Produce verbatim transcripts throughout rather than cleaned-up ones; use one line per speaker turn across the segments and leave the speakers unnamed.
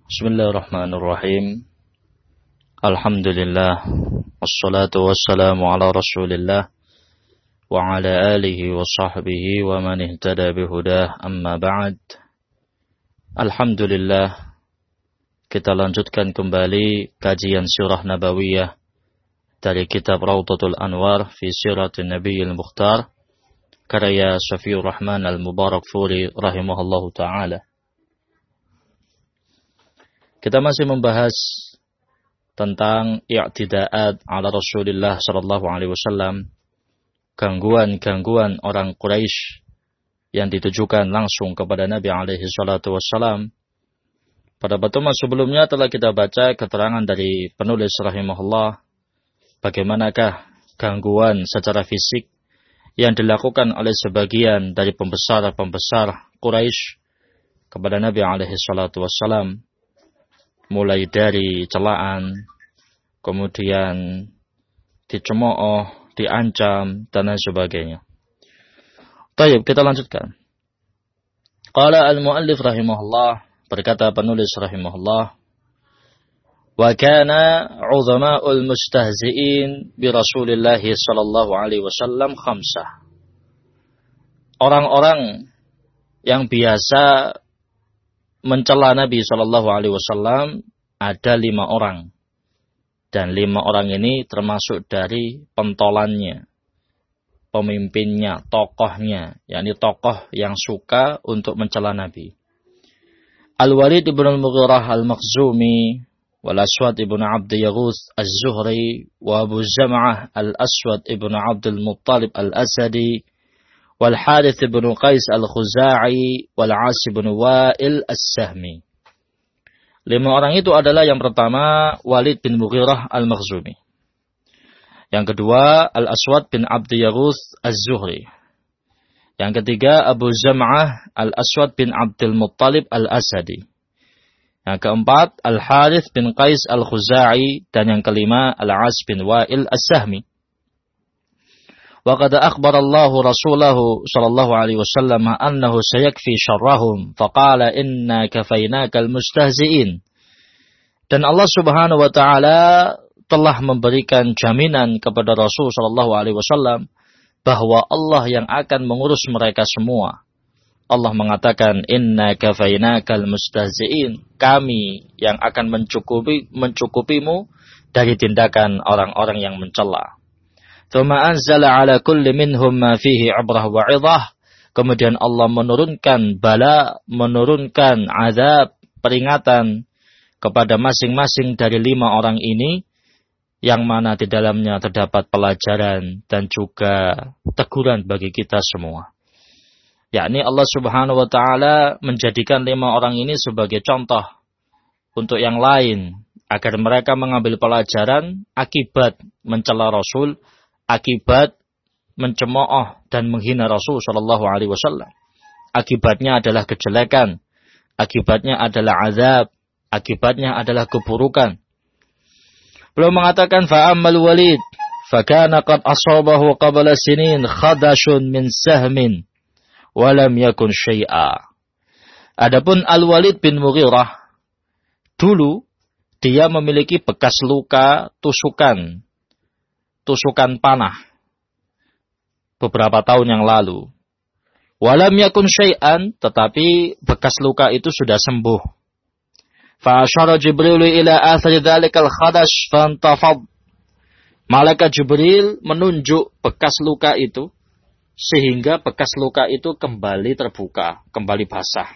Bismillahirrahmanirrahim. Alhamdulillah. Wassalatu wassalamu ala rasulillah. Wa ala alihi wa sahbihi wa man ihtada bihudah. Amma ba'd. Alhamdulillah. Kita lanjutkan kembali kajian sirah nabawiyah dari kitab Rawdatul Anwar fi Siratin Nabiyil Mukhtar karya Syafiur Rahman Al-Mubarakfuri rahimahullahu ta'ala. Kita masih membahas tentang i'tida'at ala Rasulullah sallallahu alaihi wasallam, gangguan-gangguan orang Quraisy yang ditujukan langsung kepada Nabi alaihi salatu wasallam. Pada pertemuan sebelumnya telah kita baca keterangan dari penulis rahimahullah bagaimanakah gangguan secara fisik yang dilakukan oleh sebagian dari pembesar-pembesar Quraisy kepada Nabi alaihi salatu wasallam. Mulai dari celaan, kemudian dicemooh, diancam, dan lain sebagainya. Baik, kita lanjutkan. Qala al-muallif rahimahullah, berkata penulis rahimahullah, wa kana 'uzama'ul mustahzi'in bi Rasulillah sallallahu alaihi wasallam khamsah. Orang-orang yang biasa mencela Nabi shallallahu alaihi wasallam ada lima orang. Dan lima orang ini termasuk dari pentolannya, pemimpinnya, tokohnya. yakni tokoh yang suka untuk mencela Nabi. Al-Walid ibn al-Mughirah al-Makhzumi, wal-Aswad ibn Abd Yaghuth az-Zuhri, wa Abu Zam'ah al-Aswad ibn Abd al-Muttalib al-Asadi, wal-Harith ibn Qais al-Khuza'i, wal-As ibn Wa'il as-Sahmi. Lima orang itu adalah yang pertama Walid bin Mughirah al-Makhzumi. Yang kedua Al-Aswad bin Abd Yaghuth az-Zuhri. Yang ketiga Abu Zam'ah al-Aswad bin Abdul Muttalib al-Asadi. Yang keempat Al-Harith bin Qais al-Khuza'i. Dan yang kelima Al-As bin Wa'il as-Sahmi. وقد أخبر الله رسوله صلى الله عليه وسلم أنه سيكفي شرهم فقال إنا كفيناك المستهزئين. Dan Allah Subhanahu wa taala telah memberikan jaminan kepada Rasul sallallahu alaihi wasallam bahwa Allah yang akan mengurus mereka semua. Allah mengatakan inna kafainakal mustahzi'in, kami yang akan mencukupi mencukupimu dari tindakan orang-orang yang mencela. Thumma anzala ala kulli minhum ma fihi ibrah wa 'idhah. Kemudian Allah menurunkan bala, menurunkan azab, peringatan kepada masing-masing dari lima orang ini yang mana di dalamnya terdapat pelajaran dan juga teguran bagi kita semua. Yakni Allah Subhanahu wa taala menjadikan lima orang ini sebagai contoh untuk yang lain agar mereka mengambil pelajaran akibat mencela Rasul, akibat mencemooh dan menghina Rasul sallallahu alaihi wasallam. Akibatnya adalah kejelekan, akibatnya adalah azab, akibatnya adalah keburukan. Beliau mengatakan fa'ammal Walid fakana qad asabahu qabla sinin khadashun min sahmin wa lam yakun syai'a. Adapun Al-Walid bin Mughirah, dulu dia memiliki bekas luka tusukan tusukan panah beberapa tahun yang lalu. Walam yakun syai'an, tetapi bekas luka itu sudah sembuh. Fa asyara Jibril ila athari dzalikal khadash fantafad. Malaikat Jibril menunjuk bekas luka itu sehingga bekas luka itu kembali terbuka, kembali basah.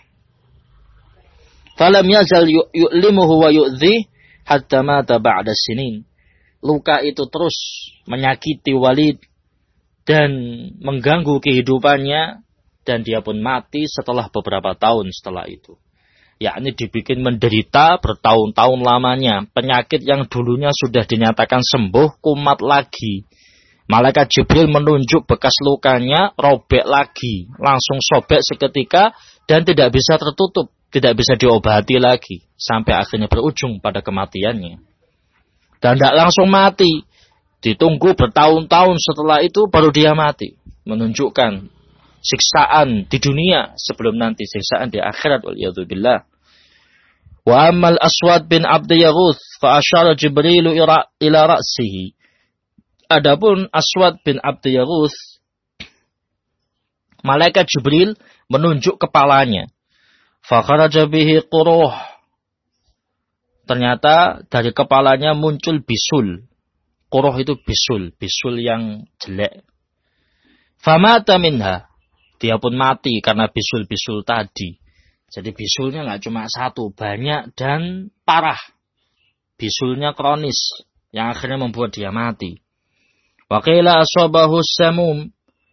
Falam yazal yu'limuhu wa yu'dhi hatta mata ba'da sinin. Luka itu terus menyakiti Walid dan mengganggu kehidupannya dan dia pun mati setelah beberapa tahun setelah itu. Yakni dibikin menderita bertahun-tahun lamanya. Penyakit yang dulunya sudah dinyatakan sembuh, kumat lagi. Malaikat Jibril menunjuk bekas lukanya, robek lagi. Langsung sobek seketika dan tidak bisa tertutup. Tidak bisa diobati lagi. Sampai akhirnya berujung pada kematiannya. Dan tidak langsung mati. Ditunggu bertahun-tahun setelah itu baru dia mati. Menunjukkan siksaan di dunia sebelum nanti siksaan di akhirat. Waliyadzubillah. Wa ammal Aswad bin Abdi Yaghuth fa asyara Jibril ila, ila ra'sihi. Adapun Aswad bin Abdi Yaghuth, malaikat Jibril menunjuk kepalanya. Fa kharaja bihi quruh. Ternyata dari kepalanya muncul bisul. Quruh itu bisul, bisul yang jelek. Famata minha. Dia pun mati karena bisul-bisul tadi. Jadi bisulnya nggak cuma satu, banyak dan parah. Bisulnya kronis, yang akhirnya membuat dia mati. Wa qila asabahu samum.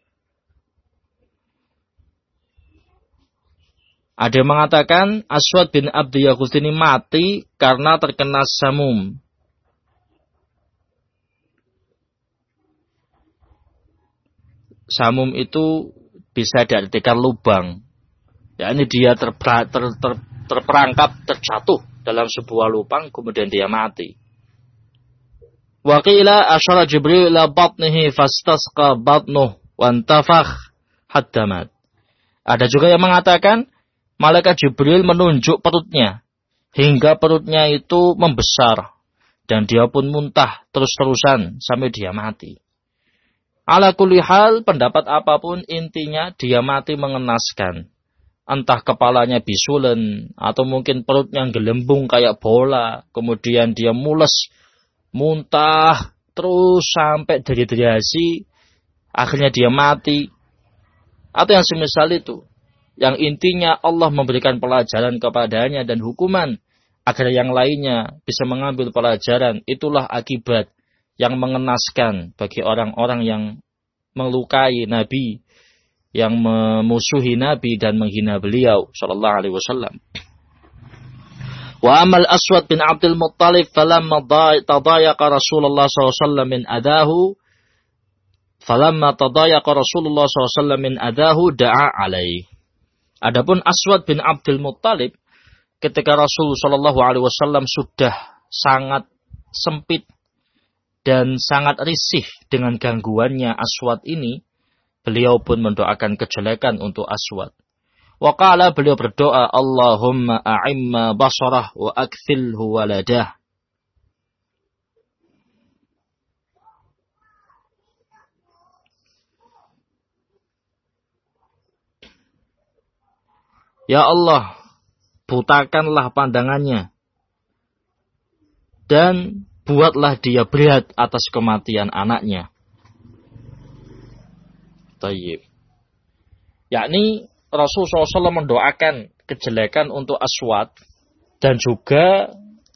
Ada yang mengatakan Aswad bin Abdi Yaghuth ini mati karena terkena samum. Samum itu bisa diartikan lubang. Ya, ini dia terpera, ter, ter, terperangkap, terjatuh dalam sebuah lubang, kemudian dia mati. Wa qila asyara Jibril ila batnihi fastasqa batnuh wantafakh hatta mat. Ada juga yang mengatakan malaikat Jibril menunjuk perutnya hingga perutnya itu membesar dan dia pun muntah terus-terusan sampai dia mati. Ala kulli hal, pendapat apapun intinya dia mati mengenaskan. Entah kepalanya bisulen, atau mungkin perutnya gelembung kayak bola, kemudian dia mules, muntah, terus sampai dehidrasi, akhirnya dia mati. Atau yang semisal itu, yang intinya Allah memberikan pelajaran kepadanya dan hukuman, agar yang lainnya bisa mengambil pelajaran. Itulah akibat yang mengenaskan bagi orang-orang yang melukai Nabi, yang memusuhi Nabi dan menghina beliau sallallahu alaihi wasallam. Wa amal Aswad bin Abdul Muttalib falamma tadayaqa Rasulullah sallallahu alaihi wasallam min adahu falamma tadayaqa Rasulullah sallallahu alaihi wasallam min adahu da'a alaihi. Adapun Aswad bin Abdul Muttalib, ketika Rasul sallallahu alaihi wasallam sudah sangat sempit dan sangat risih dengan gangguannya Aswad ini, beliau pun mendoakan kejelekan untuk Aswad. Wa qala, beliau berdoa, Allahumma a'imma basarah wa akthilhu waladah. Ya Allah, butakanlah pandangannya dan buatlah dia berat atas kematian anaknya. Tayyib. Yakni Rasulullah shallallahu alaihi wasallam mendoakan kejelekan untuk Aswad dan juga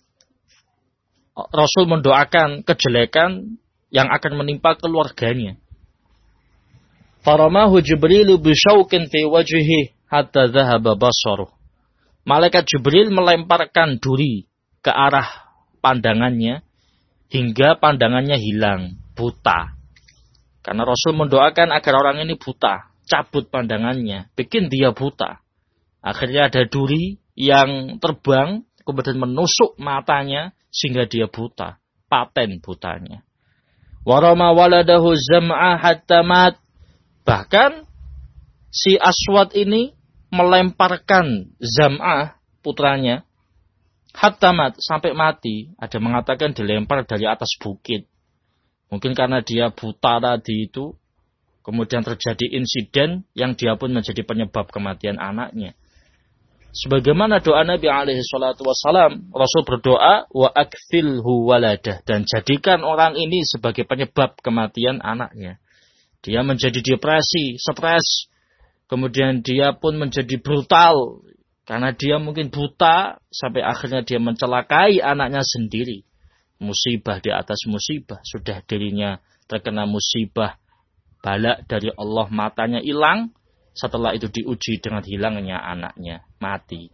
Rasul mendoakan kejelekan yang akan menimpa keluarganya. Faramahu Jibril bisyaukin fi wajhihi hatta dhahaba basaruh. Malaikat Jibril melemparkan duri ke arah pandangannya hingga pandangannya hilang, buta. Karena Rasul mendoakan agar orang ini buta, cabut pandangannya, bikin dia buta. Akhirnya ada duri yang terbang, kemudian menusuk matanya, sehingga dia buta, paten butanya. Warama waladahu zam'ah hatta mat. Bahkan, si Aswad ini melemparkan Zam'ah, putranya, hatta mat, sampai mati. Ada mengatakan dilempar dari atas bukit. Mungkin karena dia buta tadi itu, kemudian terjadi insiden yang dia pun menjadi penyebab kematian anaknya. Sebagaimana doa Nabi alaihi salatu wassalam, Rasul berdoa, wa akthilhu waladah, dan jadikan orang ini sebagai penyebab kematian anaknya. Dia menjadi depresi, stres, kemudian dia pun menjadi brutal, karena dia mungkin buta, sampai akhirnya dia mencelakai anaknya sendiri. Musibah di atas musibah. Sudah dirinya terkena musibah, bala dari Allah, matanya hilang. Setelah itu diuji dengan hilangnya anaknya, mati.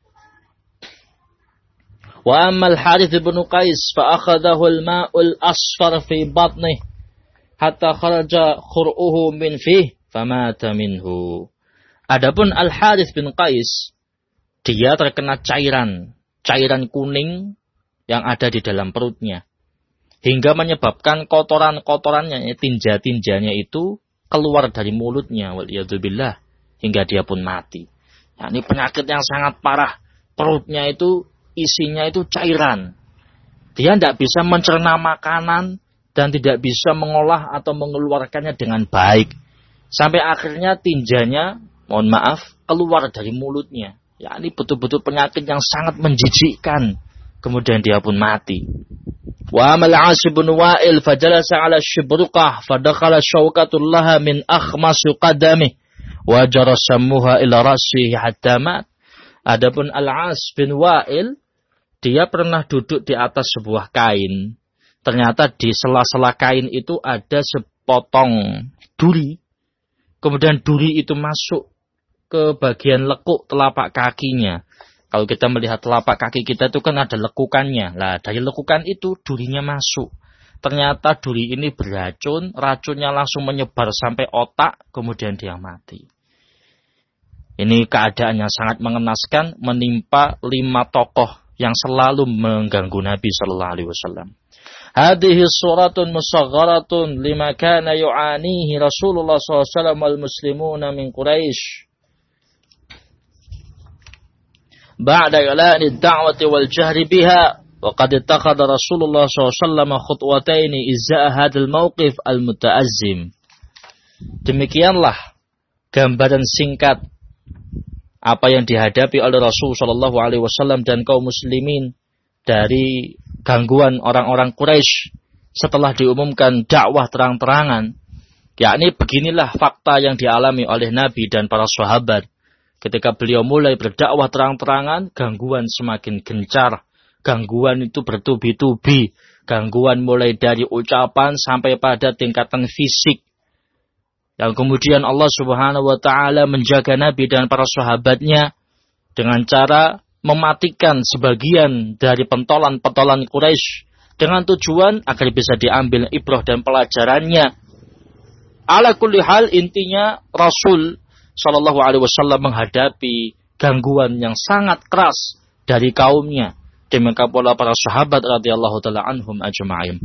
Wa ammal Harith bin Qais fa akhadahu al-ma'ul asfar fi batnih hatta kharaja khur'uhu min fih famata minhu. Adapun Al-Harith bin Qais, dia terkena cairan, cairan kuning yang ada di dalam perutnya, hingga menyebabkan kotoran-kotorannya, tinja-tinjanya itu keluar dari mulutnya, waliyadzubillah, hingga dia pun mati. Nah, ini penyakit yang sangat parah. Perutnya itu isinya itu cairan. Dia tidak bisa mencerna makanan dan tidak bisa mengolah atau mengeluarkannya dengan baik. Sampai akhirnya tinjanya, mohon maaf, keluar dari mulutnya. Ya, ini betul-betul penyakit yang sangat menjijikkan. Kemudian dia pun mati. Wa amal Asib bin Wa'il fajalasa ala shibruqah fadakhala syauqatul laha min akhmasu qadamih wa jarasamuha ila rasihi hatta mat. Adapun Al-As bin Wa'il, dia pernah duduk di atas sebuah kain. Ternyata di sela-sela kain itu ada sepotong duri. Kemudian duri itu masuk ke bagian lekuk telapak kakinya. Kalau kita melihat telapak kaki kita itu kan ada lekukannya. Lah dari lekukan itu durinya masuk. Ternyata duri ini beracun. Racunnya langsung menyebar sampai otak. Kemudian dia mati. Ini keadaan yang sangat mengenaskan menimpa lima tokoh yang selalu mengganggu Nabi Sallallahu Alaihi Wasallam. Hadhihi suratun musagharatun lima kana yu'anihi Rasulullah sallallahu alaihi wasallam wal muslimuna min Quraisy. Ba'da i'lani ad-da'wati wal jahri biha wa qad ittakhadha Rasulullah sallallahu alaihi wasallam khutwatayn izza'a hadzal mawqif al-muta'azzim. Demikianlah gambaran singkat apa yang dihadapi oleh Rasul sallallahu alaihi wasallam dan kaum muslimin dari gangguan orang-orang Quraisy setelah diumumkan dakwah terang-terangan. Yakni beginilah fakta yang dialami oleh Nabi dan para sahabat. Ketika beliau mulai berdakwah terang-terangan, gangguan semakin gencar. Gangguan itu bertubi-tubi. Gangguan mulai dari ucapan sampai pada tingkatan fisik. Yang kemudian Allah Subhanahu wa taala menjaga Nabi dan para sahabatnya dengan cara mematikan sebagian dari pentolan-pentolan Quraisy dengan tujuan agar bisa diambil ibrah dan pelajarannya. Ala kulli hal, intinya Rasul Shallallahu Alaihi Wasallam menghadapi gangguan yang sangat keras dari kaumnya. Demikian pula para sahabat radhiyallahu taala anhum ajma'in.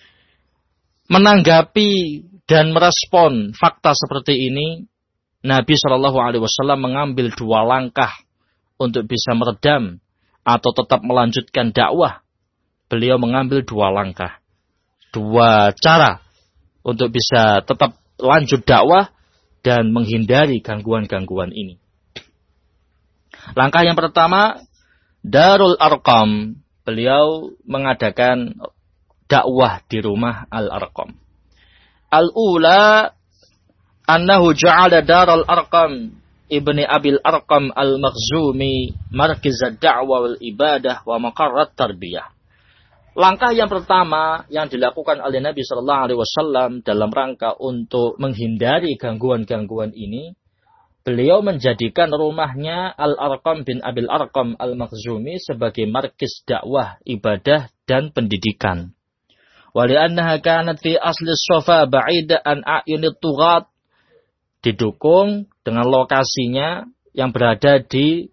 Menanggapi dan merespon fakta seperti ini, Nabi Shallallahu Alaihi Wasallam mengambil dua langkah untuk bisa meredam atau tetap melanjutkan dakwah. Beliau mengambil dua langkah, dua cara untuk bisa tetap lanjut dakwah dan menghindari gangguan-gangguan ini. Langkah yang pertama, Darul Arqam. Beliau mengadakan dakwah di rumah Al-Arqam. Al-ula annahu ja'ala Darul Arqam Ibni Abil Arqam Al-Makhzumi markiz ad-da'wa wal ibadah wa maqarrat tarbiyah. Langkah yang pertama yang dilakukan oleh Nabi sallallahu alaihi wasallam dalam rangka untuk menghindari gangguan-gangguan ini, beliau menjadikan rumahnya Al-Arqam bin Abil Arqam Al-Makhzumi sebagai markiz dakwah, ibadah dan pendidikan. Wa li'annaha kanat fi asli as-safa ba'ida an a'yunit tughat, didukung dengan lokasinya yang berada di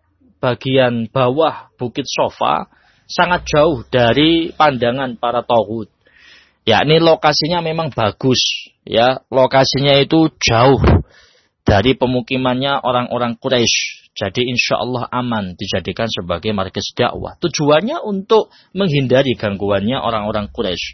bagian bawah Bukit Sofa, sangat jauh dari pandangan para taghut. Yakni lokasinya memang bagus, ya, lokasinya itu jauh dari pemukimannya orang-orang Quraisy. Jadi insya Allah aman dijadikan sebagai markas dakwah. Tujuannya untuk menghindari gangguannya orang-orang Quraisy.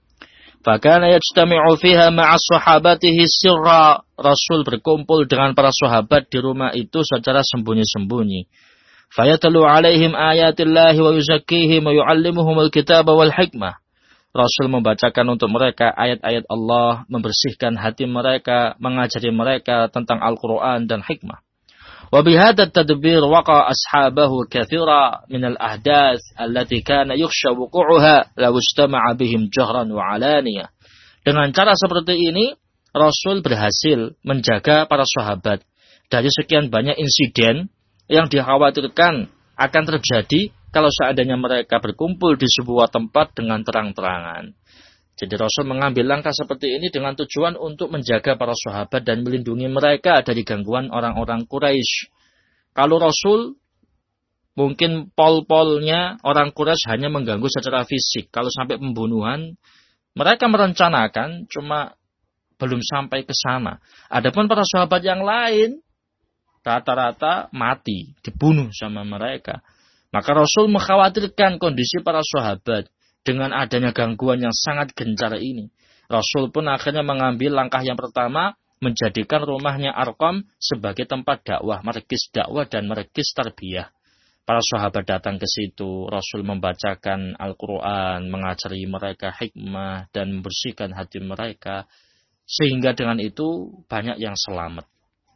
Fakana yajtami'u fiha ma'a sahabatihi sirra. Rasul berkumpul dengan para sahabat di rumah itu secara sembunyi-sembunyi. Fayatalu alaihim ayatillahi wa yuzakkihim wa yu'allimuhumul kitaba wal hikmah. Rasul membacakan untuk mereka ayat-ayat Allah, membersihkan hati mereka, mengajari mereka tentang Al-Quran dan hikmah. Wa bihadha tadbir waqa ashabahu kathira minal ahdath allati kana yukhsha wuqu'uha law istama'a bihim jahran wa alaniyah. Dengan cara seperti ini, Rasul berhasil menjaga para sahabat dari sekian banyak insiden yang dikhawatirkan akan terjadi kalau seandainya mereka berkumpul di sebuah tempat dengan terang-terangan. Jadi Rasul mengambil langkah seperti ini dengan tujuan untuk menjaga para sahabat dan melindungi mereka dari gangguan orang-orang Quraisy. Kalau Rasul, mungkin pol-polnya orang Quraisy hanya mengganggu secara fisik. Kalau sampai pembunuhan, mereka merencanakan, cuma belum sampai ke sana. Adapun para sahabat yang lain, rata-rata mati, dibunuh sama mereka. Maka Rasul mengkhawatirkan kondisi para sahabat dengan adanya gangguan yang sangat gencar ini. Rasul pun akhirnya mengambil langkah yang pertama, menjadikan rumahnya Arqam sebagai tempat dakwah, merkis dakwah dan merkis tarbiyah. Para sahabat datang ke situ, Rasul membacakan Al-Quran, mengajari mereka hikmah dan membersihkan hati mereka, sehingga dengan itu banyak yang selamat.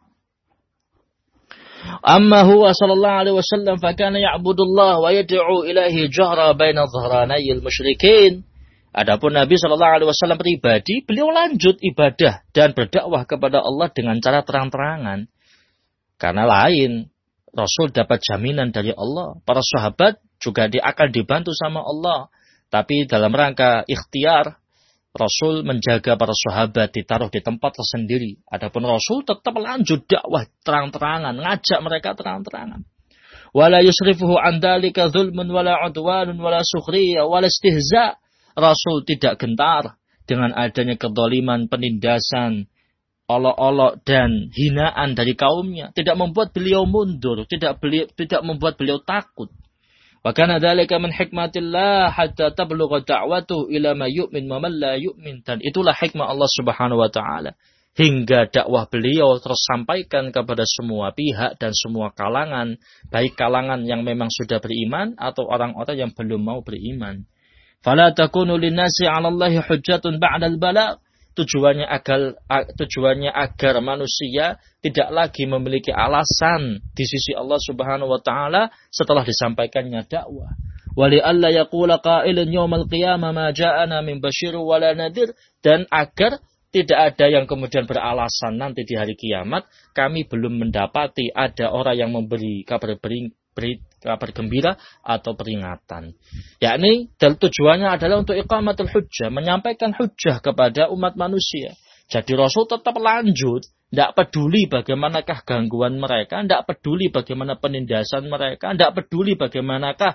Amma huwa sallallahu alaihi wasallam fakana ya'budullah wa yad'u ilaihi jahra baina dhahranayil musyrikin. Adapun Nabi sallallahu alaihi wasallam pribadi, beliau lanjut ibadah dan berdakwah kepada Allah dengan cara terang-terangan. Karena lain, Rasul dapat jaminan dari Allah. Para sahabat juga dia akan dibantu sama Allah. Tapi dalam rangka ikhtiar, Rasul menjaga para sahabat ditaruh di tempat tersendiri. Adapun Rasul tetap lanjut dakwah terang-terangan, ngajak mereka terang-terangan. Wala yusrifuhu an dzalika dzulmun wala udwanun wala sukhriyah wala istihza. Rasul tidak gentar dengan adanya kezaliman, penindasan, olok-olok dan hinaan dari kaumnya. Tidak membuat beliau mundur, tidak beliau, tidak membuat beliau takut. Wa kana dzalika min hikmatillah hatta tablugha da'watuhu ila ma yu'min wa man la yu'min. Dan itulah hikmah Allah Subhanahu wa taala hingga dakwah beliau tersampaikan kepada semua pihak dan semua kalangan, baik kalangan yang memang sudah beriman atau orang-orang yang belum mau beriman. Fala takunu linnasi 'ala Allahi hujjatun ba'dal balagh. Tujuannya agar tujuannya agar manusia tidak lagi memiliki alasan di sisi Allah Subhanahu wa taala setelah disampaikannya dakwah. Wali alla yaqula qailun yaumal qiyamah ma ja'ana min basyir wala nadhir, dan agar tidak ada yang kemudian beralasan nanti di hari kiamat kami belum mendapati ada orang yang memberi kabar beri, beri kabar gembira atau peringatan. Yakni tujuannya adalah untuk iqamatul hujjah, menyampaikan hujjah kepada umat manusia. Jadi Rasul tetap lanjut, tidak peduli bagaimanakah gangguan mereka, tidak peduli bagaimana penindasan mereka, tidak peduli bagaimanakah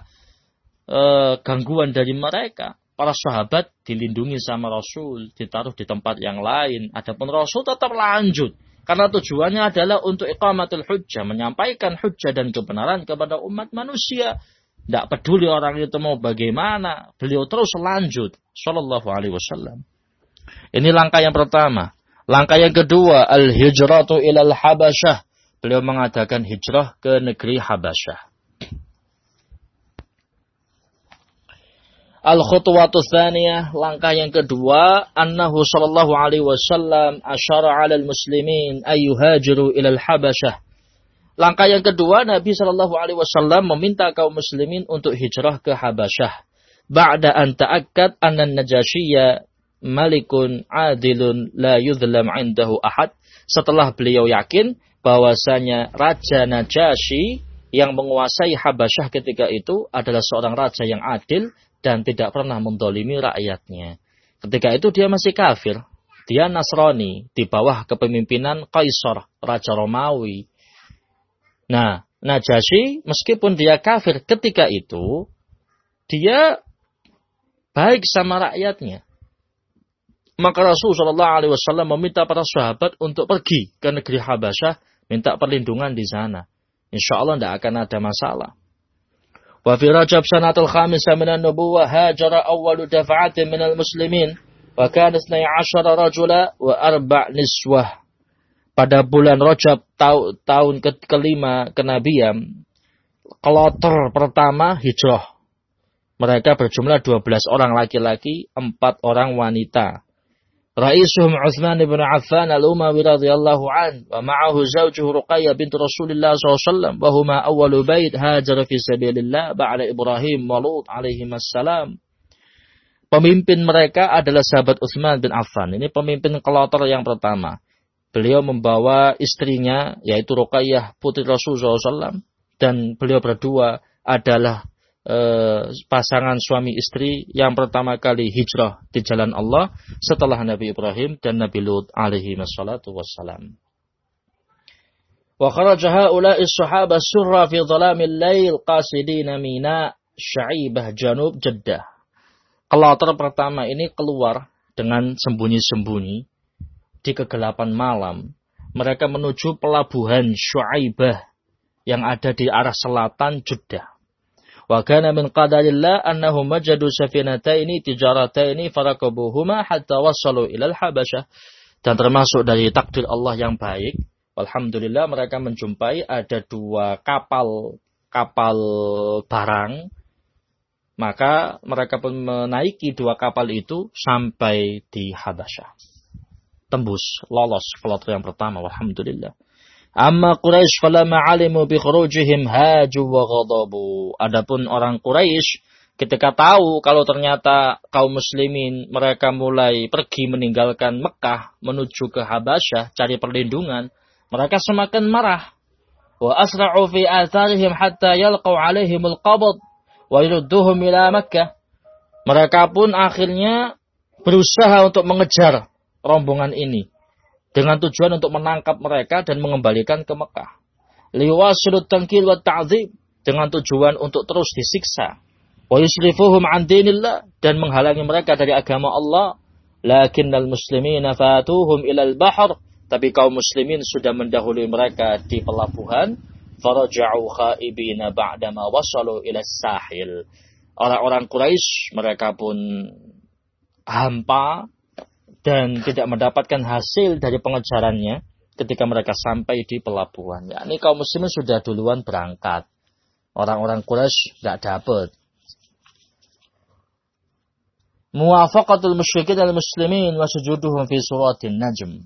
e, gangguan dari mereka. Para sahabat dilindungi sama Rasul, ditaruh di tempat yang lain. Adapun Rasul tetap lanjut. Karena tujuannya adalah untuk iqamatul hujjah, menyampaikan hujjah dan kebenaran kepada umat manusia. Tidak peduli orang itu mau bagaimana, beliau terus lanjut. Sallallahu alaihi wasallam. Ini langkah yang pertama. Langkah yang kedua, al-hijratu ilal Habasyah. Beliau mengadakan hijrah ke negeri Habasyah. Al-khutwatu tsaniyah, langkah yang kedua, annahu sallallahu alaihi wasallam asyara 'alal muslimin ay yuhajiru ila al-Habasyah. Langkah yang kedua, Nabi sallallahu alaihi wasallam meminta kaum muslimin untuk hijrah ke Habasyah. Ba'da an ta'akkad anna an-Najasyiyya malikun 'adilun la yuzlam 'indahu ahad. Setelah beliau yakin bahwasanya Raja Najasyi yang menguasai Habasyah ketika itu adalah seorang raja yang adil dan tidak pernah mendolimi rakyatnya. Ketika itu dia masih kafir. Dia Nasrani di bawah kepemimpinan Kaisar, Raja Romawi. Nah, Najasyi meskipun dia kafir ketika itu, dia baik sama rakyatnya. Maka Rasulullah shallallahu alaihi wasallam meminta para sahabat untuk pergi ke negeri Habasyah, minta perlindungan di sana. Insya Allah tidak akan ada masalah. Wa fi Rajab sanatul khamisah minan nubuwah hajara awwalu dafa'atin minal muslimin wa kana isnai asyara rajula wa arba' niswah. Pada bulan Rajab ta- tahun ke- kelima kenabian, kloter pertama hijrah. Mereka berjumlah dua belas orang laki-laki, empat orang wanita. Raisuhum Utsman bin Affan al-Umawi radhiyallahu an wa ma'ahu zawjuhu Ruqayyah bint Rasulillah sallallahu alaihi wasallam wa huma awwalu bait hajara fi sabilillah ba'da Ibrahim wa Lut alaihi assalam. Pemimpin mereka adalah sahabat Utsman bin Affan. Ini pemimpin kloter yang pertama. Beliau membawa istrinya yaitu Ruqayyah putri Rasul sallallahu alaihi wasallam dan beliau berdua adalah Uh, pasangan suami istri yang pertama kali hijrah di jalan Allah setelah Nabi Ibrahim dan Nabi Lut alaihi wassalatu wassalam. Wa kharaja haula'i as-sahabah surra fi dhalamil lail qasidina Mina Sya'ibah Janub Jeddah. Kloter pertama ini keluar dengan sembunyi-sembunyi di kegelapan malam. Mereka menuju pelabuhan Syu'aibah yang ada di arah selatan Jeddah. Wa kana min qadarillah annahum wajadu safinataini tijarataini farakabuhuma hatta wasalu ila al-Habasyah. Dan termasuk dari takdir Allah yang baik, alhamdulillah mereka menjumpai ada dua kapal kapal barang, maka mereka pun menaiki dua kapal itu sampai di Habasyah. Tembus, lolos kloter yang pertama, alhamdulillah. Amma Quraisy falamma alimu bi khurujihim haju wa ghadabu. Adapun orang Quraisy ketika tahu kalau ternyata kaum muslimin mereka mulai pergi meninggalkan Mekah menuju ke Habasyah cari perlindungan, mereka semakin marah. Wa asra'u fi atharihim hatta yalqau alaihimul qabd wa yurduhum ila Makkah. Mereka pun akhirnya berusaha untuk mengejar rombongan ini dengan tujuan untuk menangkap mereka dan mengembalikan ke Mekah. Liwasilut tankil wa ta'dzib, dengan tujuan untuk terus disiksa. Wa yusrifuhum an dinillah, dan menghalangi mereka dari agama Allah. Lakinnal muslimina fatuhum ilal bahr, tapi kaum muslimin sudah mendahului mereka di pelabuhan. Faraja'u khaibina ba'dama wasalu ila sahil. Orang-orang Quraisy mereka pun hampa dan tidak mendapatkan hasil dari pengejarannya ketika mereka sampai di pelabuhan. Ya, ini kaum muslimin sudah duluan berangkat. Orang-orang Quraisy tidak dapat. Muwafaqatul musyrikin al-muslimin wa sujuduhum fi suratin Najm.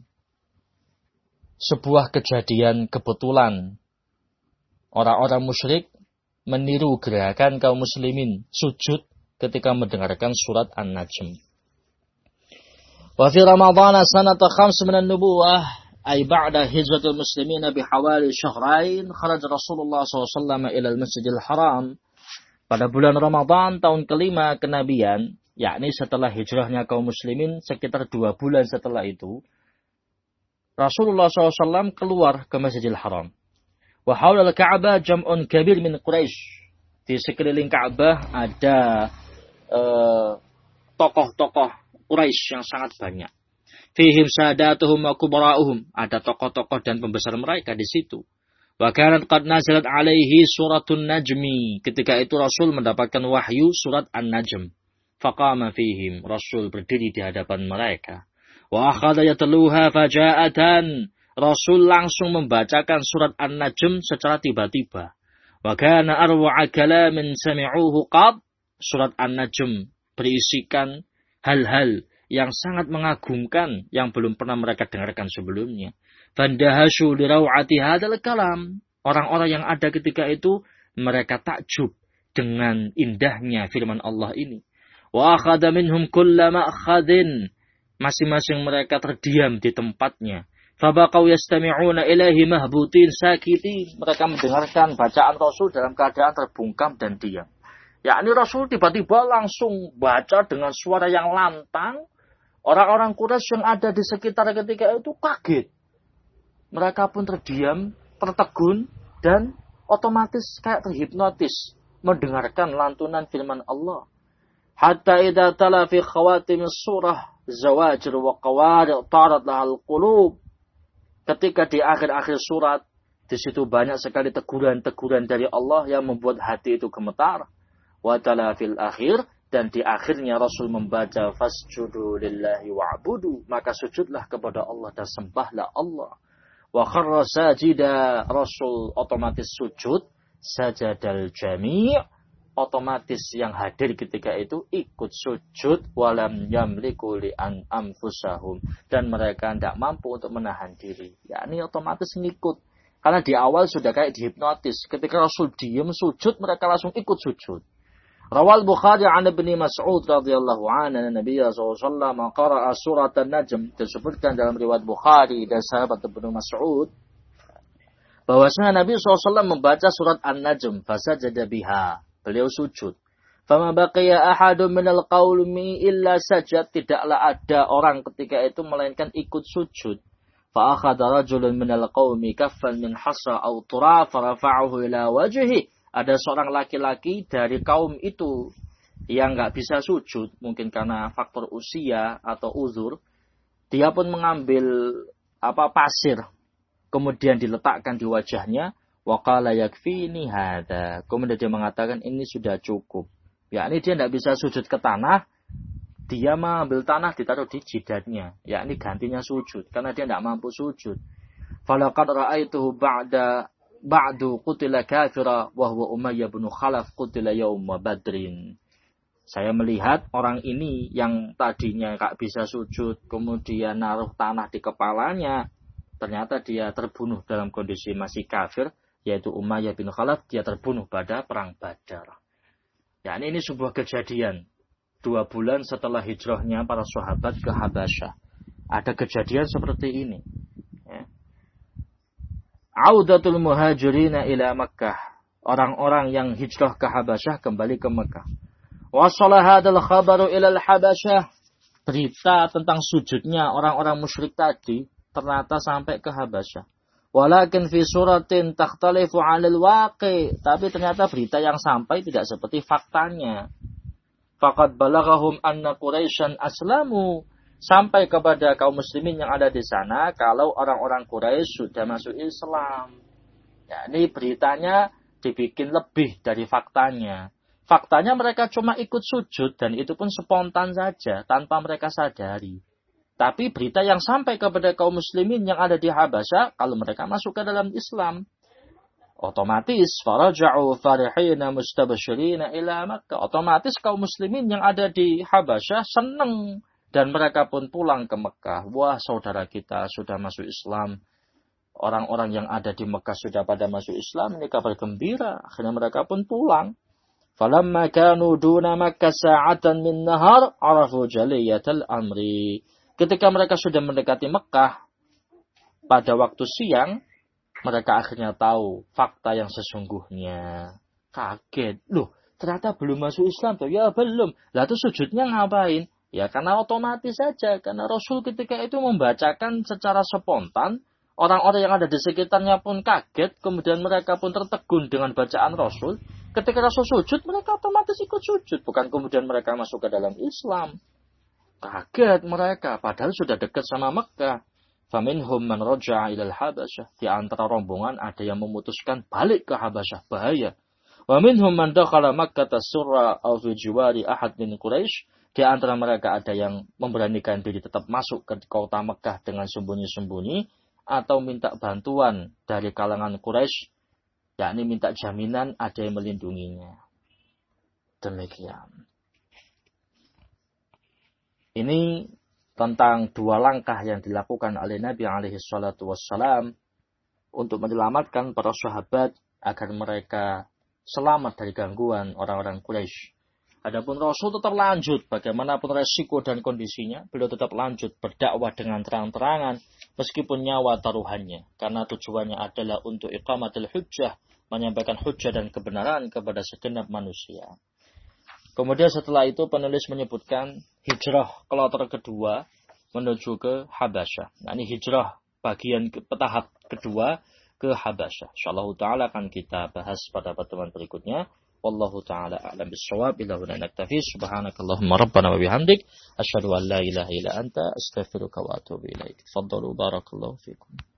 Sebuah kejadian kebetulan. Orang-orang musyrik meniru gerakan kaum muslimin sujud ketika mendengarkan surat An-Najm. Wa fi Ramadhan sanata khams min an-nubuwah ay ba'da hijratul muslimin bihawali syahrain kharaja Rasulullah sallallahu alaihi wasallam ila al-Masjidil Haram. Pada bulan Ramadan tahun kelima kenabian, yakni setelah hijrahnya kaum muslimin sekitar dua bulan setelah itu, Rasulullah sallallahu alaihi wasallam keluar ke Masjidil Haram. Wa hawla al-Ka'bah jam'un kabir min Quraisy. Di sekeliling Ka'bah ada uh, tokoh-tokoh Quraisy yang sangat banyak. Fihim sadatuhum wa kubara'uhum. Ada tokoh-tokoh dan pembesar mereka di situ. Wa kanat qad nazalat alaihi suratun najmi. Ketika itu Rasul mendapatkan wahyu surat An-Najm. Faqama fihim. Rasul berdiri di hadapan mereka. Wa akhadha yatluha faja'atan. Rasul langsung membacakan surat An-Najm secara tiba-tiba. Wa kana arwa'a kalamin sami'uhu qad. Surat An-Najm berisikan hal-hal yang sangat mengagumkan yang belum pernah mereka dengarkan sebelumnya. Fandahashu li raw'ati hadzal kalam. Orang-orang yang ada ketika itu mereka takjub dengan indahnya firman Allah ini. Wa akhadha minhum kulla ma'khadin. Masing-masing mereka terdiam di tempatnya. Fabaqaw yastami'una ilaihi mahbutin sakitin. Mereka mendengarkan bacaan Rasul dalam keadaan terbungkam dan diam. Yakni Rasul tiba-tiba langsung baca dengan suara yang lantang. Orang-orang Quraisy yang ada di sekitar ketika itu kaget. Mereka pun terdiam, tertegun, dan otomatis kayak terhipnotis mendengarkan lantunan firman Allah. Hatta idza tala fi khawatim surah zawajir wa qawari' tarat lahal qulub. Ketika di akhir-akhir surat, di situ banyak sekali teguran-teguran dari Allah yang membuat hati itu gemetar. Wa tala fil akhir, dan di akhirnya Rasul membaca fasjudu lillahi wa'budu, maka sujudlah kepada Allah dan sembahlah Allah. Wa kharra sajida, Rasul otomatis sujud, sajadal jami', otomatis yang hadir ketika itu ikut sujud, walam yamliku li an anfusahum, dan mereka tidak mampu untuk menahan diri. Ya, ini otomatis ngikut. Karena di awal sudah kayak dihipnotis. Ketika Rasul diam sujud, mereka langsung ikut sujud. Rawal Bukhari an Ibnu Mas'ud radhiyallahu anhu, Nabi sallallahu alaihi wasallam qara'a surat An-Najm. Disebutkan dalam riwayat Bukhari dan sahabat Ibnu Mas'ud bahwasanya Nabi sallallahu alaihi wasallam membaca surat An-Najm, fasajada biha. Beliau sujud. Fama baqiya ahadun minal qaumi illa sajad. Tidaklah ada orang ketika itu melainkan ikut sujud. Fa akhadha rajulun minal qaumi kaffan min hasa aw turaf farafa'ahu ila wajhihi. Ada seorang laki-laki dari kaum itu yang enggak bisa sujud, mungkin karena faktor usia atau uzur. Dia pun mengambil apa pasir, kemudian diletakkan di wajahnya. Wa qala yakfini hadza. Kemudian dia mengatakan ini sudah cukup. Yakni dia tidak bisa sujud ke tanah, dia mengambil tanah ditaruh di jidatnya. Yakni gantinya sujud karena dia tidak mampu sujud. Falaqad ra'aituhu ba'da ba'du qutila kafira wa huwa Umayyah bin Khalaf qutila yauma Badrin. Saya melihat orang ini yang tadinya tak bisa sujud, kemudian naruh tanah di kepalanya, ternyata dia terbunuh dalam kondisi masih kafir, yaitu Umayyah bin Khalaf, dia terbunuh pada perang Badar. Ya, ini sebuah kejadian dua bulan setelah hijrahnya para sahabat ke Habasyah. Ada kejadian seperti ini. Ya. Audatul muhajirina ila Makkah. Orang-orang yang hijrah ke Habasyah kembali ke Makkah. Wasala hadal khabaru ila al-Habasyah. Berita tentang sujudnya orang-orang musyrik tadi ternyata sampai ke Habasyah. Walakin fi suratin takhtalifu 'anil waqi', tapi ternyata berita yang sampai tidak seperti faktanya. Faqad balaghahum anna Quraisyan aslamu, sampai kepada kaum muslimin yang ada di sana kalau orang-orang Quraisy sudah masuk Islam. Ya, ini beritanya dibikin lebih dari faktanya. Faktanya mereka cuma ikut sujud dan itu pun spontan saja tanpa mereka sadari. Tapi berita yang sampai kepada kaum muslimin yang ada di Habasyah, kalau mereka masuk ke dalam Islam, otomatis faraja'u farihina mustabshirina ila Makkah. Otomatis kaum muslimin yang ada di Habasyah senang dan mereka pun pulang ke Mekah. Wah, saudara kita sudah masuk Islam. Orang-orang yang ada di Mekah sudah pada masuk Islam, ini kabar gembira. Akhirnya mereka pun pulang. Falamma kanu duna Makkah sa'atan min nahar arafu jaliyatal amri. Ketika mereka sudah mendekati Mekah, pada waktu siang, mereka akhirnya tahu fakta yang sesungguhnya. Kaget. Loh, ternyata belum masuk Islam. Tuh. Ya, belum. Lah itu sujudnya ngapain? Ya, karena otomatis saja. Karena Rasul ketika itu membacakan secara spontan. Orang-orang yang ada di sekitarnya pun kaget. Kemudian mereka pun tertegun dengan bacaan Rasul. Ketika Rasul sujud, mereka otomatis ikut sujud. Bukan kemudian mereka masuk ke dalam Islam. Kaget mereka, padahal sudah dekat sama Mekah. Faminhum man raja'a ilal Habasyah. Di antara rombongan ada yang memutuskan balik ke Habasyah, bahaya. Wa minhum man dakhala Makkah tasurra aw fi jiwari ahad min Quraisy. Di antara mereka ada yang memberanikan diri tetap masuk ke kota Mekah dengan sembunyi-sembunyi atau minta bantuan dari kalangan Quraisy, yakni minta jaminan ada yang melindunginya. Demikian. Ini tentang dua langkah yang dilakukan oleh Nabi alaihi salatu wassalam untuk menyelamatkan para sahabat agar mereka selamat dari gangguan orang-orang Quraisy. Adapun Rasul tetap lanjut bagaimanapun resiko dan kondisinya, beliau tetap lanjut berdakwah dengan terang-terangan meskipun nyawa taruhannya, karena tujuannya adalah untuk iqamatul hujjah, menyampaikan hujjah dan kebenaran kepada segenap manusia. Kemudian setelah itu penulis menyebutkan hijrah kloter kedua menuju ke Habasyah. Nah, ini hijrah bagian ke, tahap kedua ke Habasyah. Insyaallah taala akan kita bahas pada pertemuan berikutnya. Wallahu taala a'lam bissawab. Ila huna naktafi. Subhanakallahumma rabbana wa bihamdik asyhadu an la ilaha illa anta astaghfiruka wa atubu ilaik. Tafaddalu barakallahu fikum.